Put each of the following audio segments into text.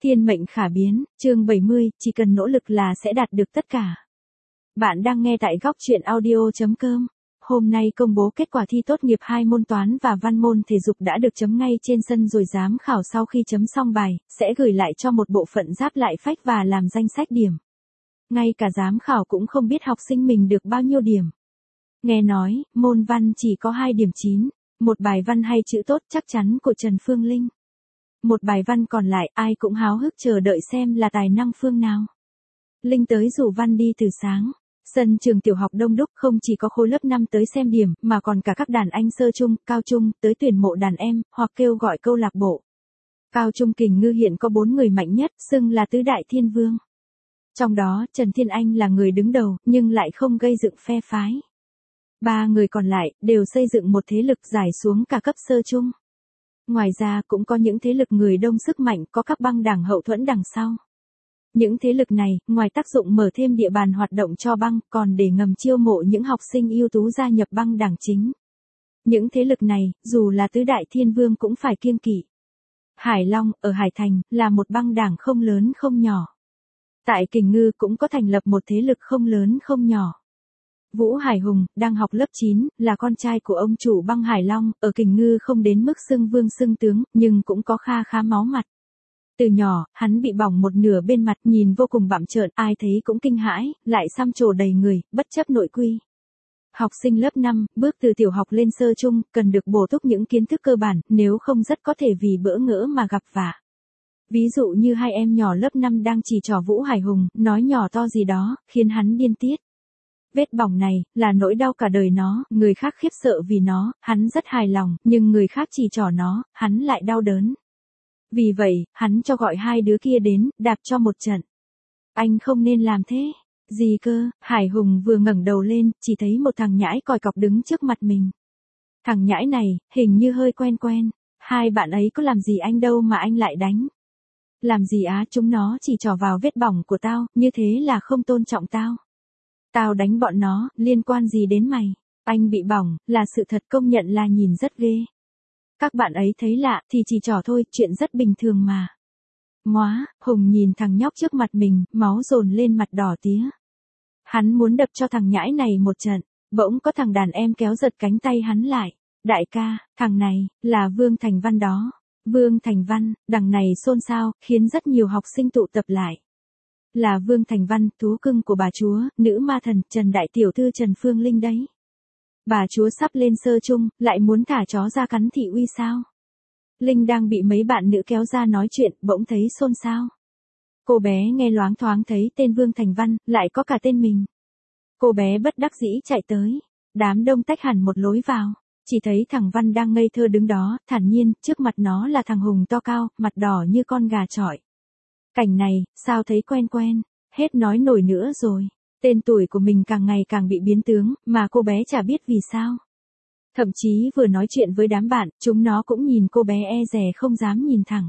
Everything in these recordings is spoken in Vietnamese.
Thiên mệnh khả biến, chương 70, chỉ cần nỗ lực là sẽ đạt được tất cả. Bạn đang nghe tại góc truyện audio.com. Hôm nay công bố kết quả thi tốt nghiệp 2 môn toán và văn môn thể dục đã được chấm ngay trên sân rồi giám khảo sau khi chấm xong bài, sẽ gửi lại cho một bộ phận ráp lại phách và làm danh sách điểm. Ngay cả giám khảo cũng không biết học sinh mình được bao nhiêu điểm. Nghe nói, môn văn chỉ có 2 điểm 9, một bài văn hay chữ tốt chắc chắn của Trần Phương Linh. Một bài văn còn lại ai cũng háo hức chờ đợi xem là tài năng phương nào. Linh tới rủ Văn đi từ sáng. Sân trường tiểu học đông đúc không chỉ có khối lớp 5 tới xem điểm mà còn cả các đàn anh sơ trung, cao trung tới tuyển mộ đàn em hoặc kêu gọi câu lạc bộ. Cao trung Kình Ngư hiện có 4 người mạnh nhất, xưng là tứ đại thiên vương. Trong đó Trần Thiên Anh là người đứng đầu nhưng lại không gây dựng phe phái. 3 người còn lại đều xây dựng một thế lực giải xuống cả cấp sơ trung. Ngoài ra cũng có những thế lực người đông sức mạnh có các băng đảng hậu thuẫn đằng sau. Những thế lực này, ngoài tác dụng mở thêm địa bàn hoạt động cho băng, còn để ngầm chiêu mộ những học sinh ưu tú gia nhập băng đảng chính. Những thế lực này, dù là tứ đại thiên vương cũng phải kiêng kỵ. Hải Long, ở Hải Thành, là một băng đảng không lớn không nhỏ. Tại Kình Ngư cũng có thành lập một thế lực không lớn không nhỏ. Vũ Hải Hùng, đang học lớp 9, là con trai của ông chủ băng Hải Long, ở Kình Ngư không đến mức xưng vương xưng tướng, nhưng cũng có kha khá máu mặt. Từ nhỏ, hắn bị bỏng một nửa bên mặt, nhìn vô cùng bặm trợn, ai thấy cũng kinh hãi, lại xăm trổ đầy người, bất chấp nội quy. Học sinh lớp 5, bước từ tiểu học lên sơ trung, cần được bổ túc những kiến thức cơ bản, nếu không rất có thể vì bỡ ngỡ mà gặp vạ. Ví dụ như hai em nhỏ lớp 5 đang chỉ trỏ Vũ Hải Hùng, nói nhỏ to gì đó, khiến hắn điên tiết. Vết bỏng này, là nỗi đau cả đời nó, người khác khiếp sợ vì nó, hắn rất hài lòng, nhưng người khác chỉ trỏ nó, hắn lại đau đớn. Vì vậy, hắn cho gọi hai đứa kia đến, đạp cho một trận. Anh không nên làm thế. Gì cơ? Hải Hùng vừa ngẩng đầu lên, chỉ thấy một thằng nhãi còi cọc đứng trước mặt mình. Thằng nhãi này, hình như hơi quen quen. Hai bạn ấy có làm gì anh đâu mà anh lại đánh. Làm gì á, chúng nó chỉ trỏ vào vết bỏng của tao, như thế là không tôn trọng tao. Tao đánh bọn nó, liên quan gì đến mày? Anh bị bỏng, là sự thật, công nhận là nhìn rất ghê. Các bạn ấy thấy lạ thì chỉ trỏ thôi, chuyện rất bình thường mà. Móa, Hùng nhìn thằng nhóc trước mặt mình, máu dồn lên mặt đỏ tía. Hắn muốn đập cho thằng nhãi này một trận, bỗng có thằng đàn em kéo giật cánh tay hắn lại. Đại ca, thằng này, là Vương Thành Văn đó. Vương Thành Văn, đằng này xôn xao, khiến rất nhiều học sinh tụ tập lại. Là Vương Thành Văn, thú cưng của bà chúa, nữ ma thần, Trần Đại Tiểu Thư Trần Phương Linh đấy. Bà chúa sắp lên sơ chung, lại muốn thả chó ra cắn thị uy sao? Linh đang bị mấy bạn nữ kéo ra nói chuyện, bỗng thấy xôn xao. Cô bé nghe loáng thoáng thấy tên Vương Thành Văn, lại có cả tên mình. Cô bé bất đắc dĩ chạy tới. Đám đông tách hẳn một lối vào. Chỉ thấy thằng Văn đang ngây thơ đứng đó, thản nhiên, trước mặt nó là thằng Hùng to cao, mặt đỏ như con gà chọi. Cảnh này, sao thấy quen quen, hết nói nổi nữa rồi. Tên tuổi của mình càng ngày càng bị biến tướng, mà cô bé chả biết vì sao. Thậm chí vừa nói chuyện với đám bạn, chúng nó cũng nhìn cô bé e dè không dám nhìn thẳng.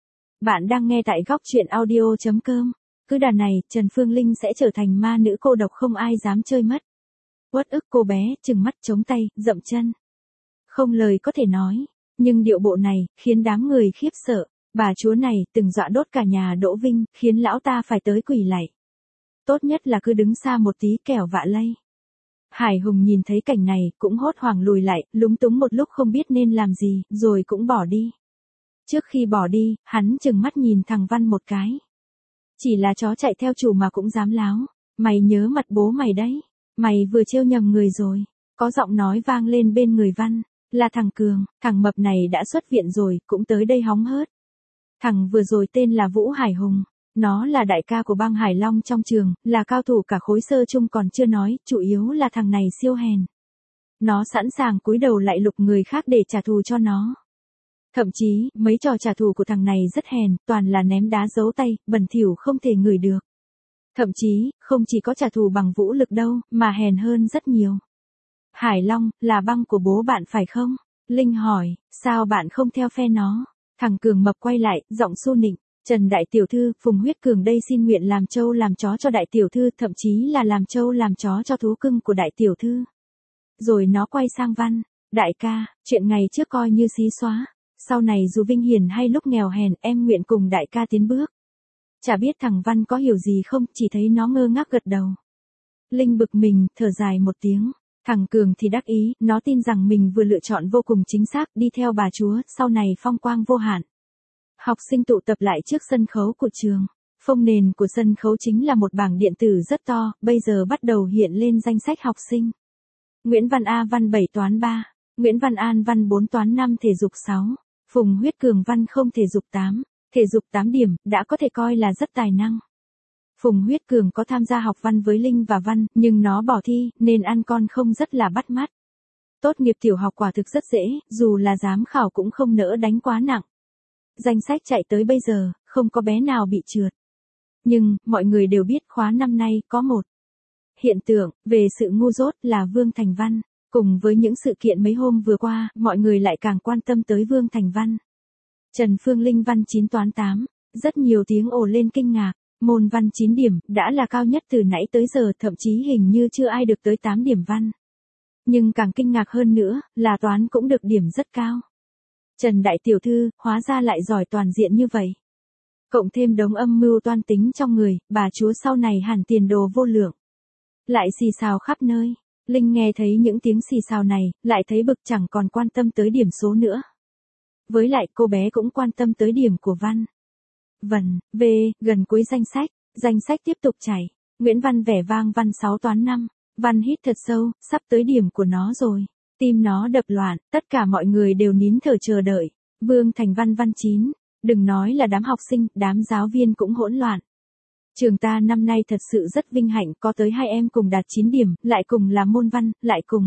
Bạn đang nghe tại góc truyện audio.com. Cứ đà này, Trần Phương Linh sẽ trở thành ma nữ cô độc không ai dám chơi mất. Uất ức cô bé, trừng mắt chống tay, dậm chân. Không lời có thể nói, nhưng điệu bộ này, khiến đám người khiếp sợ. Bà chúa này, từng dọa đốt cả nhà Đỗ Vinh, khiến lão ta phải tới quỳ lạy. Tốt nhất là cứ đứng xa một tí kẻo vạ lây. Hải Hùng nhìn thấy cảnh này, cũng hốt hoảng lùi lại, lúng túng một lúc không biết nên làm gì, rồi cũng bỏ đi. Trước khi bỏ đi, hắn chừng mắt nhìn thằng Văn một cái. Chỉ là chó chạy theo chủ mà cũng dám láo. Mày nhớ mặt bố mày đấy. Mày vừa trêu nhầm người rồi. Có giọng nói vang lên bên người Văn. Là thằng Cường, thằng mập này đã xuất viện rồi, cũng tới đây hóng hớt. Thằng vừa rồi tên là Vũ Hải Hùng. Nó là đại ca của băng Hải Long trong trường, là cao thủ cả khối sơ chung còn chưa nói, chủ yếu là thằng này siêu hèn. Nó sẵn sàng cúi đầu lại lục người khác để trả thù cho nó. Thậm chí, mấy trò trả thù của thằng này rất hèn, toàn là ném đá giấu tay, bẩn thỉu không thể ngửi được. Thậm chí, không chỉ có trả thù bằng vũ lực đâu, mà hèn hơn rất nhiều. Hải Long, là băng của bố bạn phải không? Linh hỏi, sao bạn không theo phe nó? Thằng Cường mập quay lại, giọng su nịnh. Trần Đại Tiểu Thư, Phùng Huyết Cường đây xin nguyện làm trâu làm chó cho Đại Tiểu Thư, thậm chí là làm trâu làm chó cho thú cưng của Đại Tiểu Thư. Rồi nó quay sang Văn. Đại ca, chuyện ngày trước coi như xí xóa. Sau này dù vinh hiển hay lúc nghèo hèn, em nguyện cùng đại ca tiến bước. Chả biết thằng Văn có hiểu gì không, chỉ thấy nó ngơ ngác gật đầu. Linh bực mình, thở dài một tiếng. Thằng Cường thì đắc ý, nó tin rằng mình vừa lựa chọn vô cùng chính xác, đi theo bà chúa, sau này phong quang vô hạn. Học sinh tụ tập lại trước sân khấu của trường. Phông nền của sân khấu chính là một bảng điện tử rất to, bây giờ bắt đầu hiện lên danh sách học sinh. Nguyễn Văn A văn 7 toán 3, Nguyễn Văn An văn 4 toán 5 thể dục 6, Phùng Huyết Cường văn không thể dục 8, thể dục 8 điểm, đã có thể coi là rất tài năng. Phùng Huyết Cường có tham gia học văn với Linh và Văn, nhưng nó bỏ thi, nên ăn con không rất là bắt mắt. Tốt nghiệp tiểu học quả thực rất dễ, dù là giám khảo cũng không nỡ đánh quá nặng. Danh sách chạy tới bây giờ, không có bé nào bị trượt. Nhưng, mọi người đều biết khóa năm nay có một hiện tượng về sự ngu dốt là Vương Thành Văn. Cùng với những sự kiện mấy hôm vừa qua, mọi người lại càng quan tâm tới Vương Thành Văn. Trần Phương Linh văn 9 toán 8, rất nhiều tiếng ồ lên kinh ngạc. Môn văn 9 điểm, đã là cao nhất từ nãy tới giờ, thậm chí hình như chưa ai được tới 8 điểm văn. Nhưng càng kinh ngạc hơn nữa, là toán cũng được điểm rất cao. Trần Đại Tiểu Thư, hóa ra lại giỏi toàn diện như vậy. Cộng thêm đống âm mưu toan tính trong người, bà chúa sau này hẳn tiền đồ vô lượng. Lại xì xào khắp nơi. Linh nghe thấy những tiếng xì xào này, lại thấy bực chẳng còn quan tâm tới điểm số nữa. Với lại cô bé cũng quan tâm tới điểm của Văn. Vần, V, gần cuối danh sách tiếp tục chảy. Nguyễn Văn vẻ vang văn 6 toán 5, Văn hít thật sâu, sắp tới điểm của nó rồi. Tim nó đập loạn, tất cả mọi người đều nín thở chờ đợi. Vương Thành Văn văn 9, đừng nói là đám học sinh, đám giáo viên cũng hỗn loạn. Trường ta năm nay thật sự rất vinh hạnh có tới 2 em cùng đạt 9 điểm, lại cùng là môn văn, lại cùng.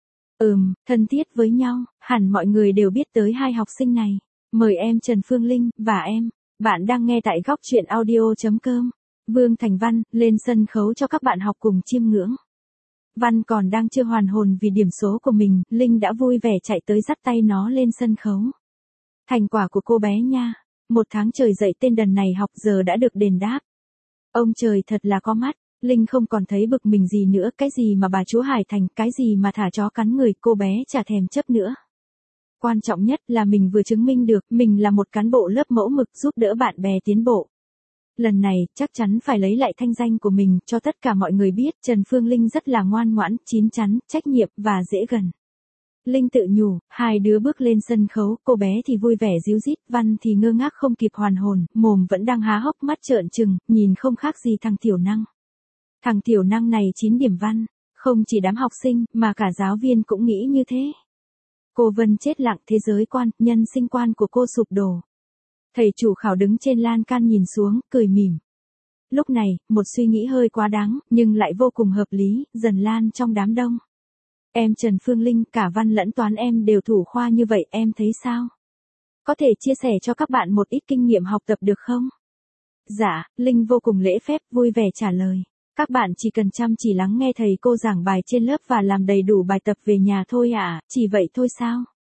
Thân thiết với nhau, hẳn mọi người đều biết tới 2 học sinh này. Mời em Trần Phương Linh, và em. Bạn đang nghe tại góc truyện audio.com. Vương Thành Văn, lên sân khấu cho các bạn học cùng chiêm ngưỡng. Văn còn đang chưa hoàn hồn vì điểm số của mình, Linh đã vui vẻ chạy tới dắt tay nó lên sân khấu. Thành quả của cô bé nha. 1 tháng trời dạy tên đần này học giờ đã được đền đáp. Ông trời thật là có mắt. Linh không còn thấy bực mình gì nữa, cái gì mà bà chúa Hải Thành, cái gì mà thả chó cắn người, cô bé chả thèm chấp nữa. Quan trọng nhất là mình vừa chứng minh được, mình là một cán bộ lớp mẫu mực giúp đỡ bạn bè tiến bộ. Lần này, chắc chắn phải lấy lại thanh danh của mình, cho tất cả mọi người biết, Trần Phương Linh rất là ngoan ngoãn, chín chắn, trách nhiệm, và dễ gần. Linh tự nhủ, 2 đứa bước lên sân khấu, cô bé thì vui vẻ ríu rít, Văn thì ngơ ngác không kịp hoàn hồn, mồm vẫn đang há hốc mắt trợn trừng, nhìn không khác gì thằng tiểu năng. Thằng tiểu năng này 9 điểm văn, không chỉ đám học sinh, mà cả giáo viên cũng nghĩ như thế. Cô Vân chết lặng, thế giới quan, nhân sinh quan của cô sụp đổ. Thầy chủ khảo đứng trên lan can nhìn xuống, cười mỉm. Lúc này, một suy nghĩ hơi quá đáng, nhưng lại vô cùng hợp lý, dần lan trong đám đông. Em Trần Phương Linh, cả văn lẫn toán em đều thủ khoa như vậy, em thấy sao? Có thể chia sẻ cho các bạn một ít kinh nghiệm học tập được không? Dạ, Linh vô cùng lễ phép, vui vẻ trả lời. Các bạn chỉ cần chăm chỉ lắng nghe thầy cô giảng bài trên lớp và làm đầy đủ bài tập về nhà thôi ạ, chỉ vậy thôi sao?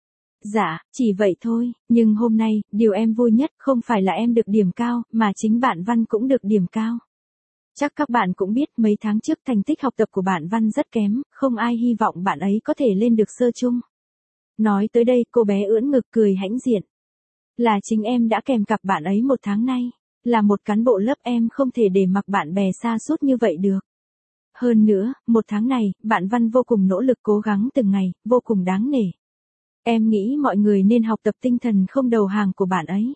Dạ, chỉ vậy thôi, nhưng hôm nay, điều em vui nhất không phải là em được điểm cao, mà chính bạn Văn cũng được điểm cao. Chắc các bạn cũng biết mấy tháng trước thành tích học tập của bạn Văn rất kém, không ai hy vọng bạn ấy có thể lên được sơ chung. Nói tới đây, cô bé ưỡn ngực cười hãnh diện. Là chính em đã kèm cặp bạn ấy 1 tháng nay. Là một cán bộ lớp em không thể để mặc bạn bè sa sút như vậy được. Hơn nữa, 1 tháng này, bạn Văn vô cùng nỗ lực cố gắng từng ngày, vô cùng đáng nể. Em nghĩ mọi người nên học tập tinh thần không đầu hàng của bạn ấy.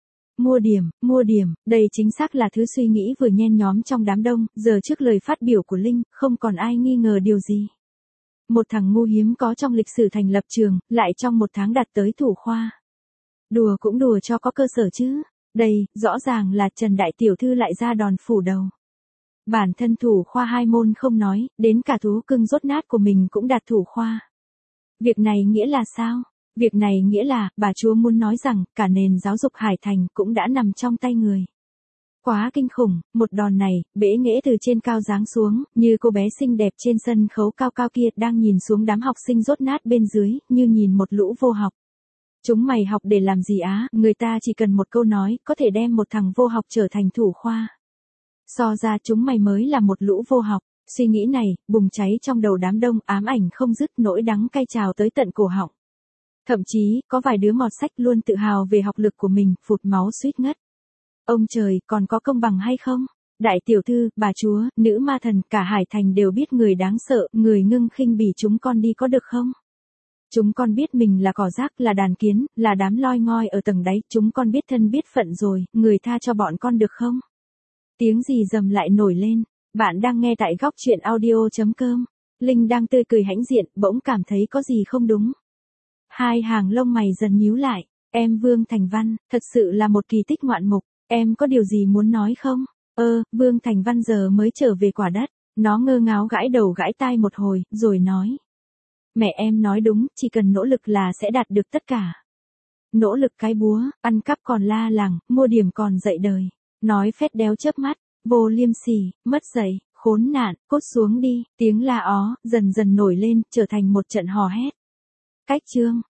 Mua điểm, đây chính xác là thứ suy nghĩ vừa nhen nhóm trong đám đông, giờ trước lời phát biểu của Linh, không còn ai nghi ngờ điều gì. Một thằng ngu hiếm có trong lịch sử thành lập trường, lại trong 1 tháng đạt tới thủ khoa. Đùa cũng đùa cho có cơ sở chứ. Đây, rõ ràng là Trần Đại Tiểu Thư lại ra đòn phủ đầu. Bản thân thủ khoa 2 môn không nói, đến cả thú cưng rốt nát của mình cũng đạt thủ khoa. Việc này nghĩa là sao? Việc này nghĩa là, bà chúa muốn nói rằng, cả nền giáo dục Hải Thành cũng đã nằm trong tay người. Quá kinh khủng, một đòn này, bẽ nghễ từ trên cao giáng xuống, như cô bé xinh đẹp trên sân khấu cao cao kia đang nhìn xuống đám học sinh rốt nát bên dưới, như nhìn một lũ vô học. Chúng mày học để làm gì á, người ta chỉ cần một câu nói, có thể đem một thằng vô học trở thành thủ khoa. So ra chúng mày mới là một lũ vô học, suy nghĩ này, bùng cháy trong đầu đám đông, ám ảnh không dứt, nỗi đắng cay trào tới tận cổ họng. Thậm chí, có vài đứa mọt sách luôn tự hào về học lực của mình, phụt máu suýt ngất. Ông trời, còn có công bằng hay không? Đại tiểu thư, bà chúa, nữ ma thần, cả Hải Thành đều biết người đáng sợ, người ngưng khinh bỉ chúng con đi có được không? Chúng con biết mình là cỏ rác, là đàn kiến, là đám loi ngoi ở tầng đáy, chúng con biết thân biết phận rồi, người tha cho bọn con được không? Tiếng gì rầm lại nổi lên. Bạn đang nghe tại góc truyện audio.com. Linh đang tươi cười hãnh diện, bỗng cảm thấy có gì không đúng. Hai hàng lông mày dần nhíu lại. Em Vương Thành Văn, thật sự là một kỳ tích ngoạn mục. Em có điều gì muốn nói không? Vương Thành Văn giờ mới trở về quả đất. Nó ngơ ngáo gãi đầu gãi tai một hồi, rồi nói. Mẹ em nói đúng, chỉ cần nỗ lực là sẽ đạt được tất cả. Nỗ lực cái búa, ăn cắp còn la làng, mua điểm còn dạy đời. Nói phét đéo chớp mắt, vô liêm sỉ, mất dạy, khốn nạn, cút xuống đi, tiếng la ó, dần dần nổi lên, trở thành một trận hò hét. Cách chương.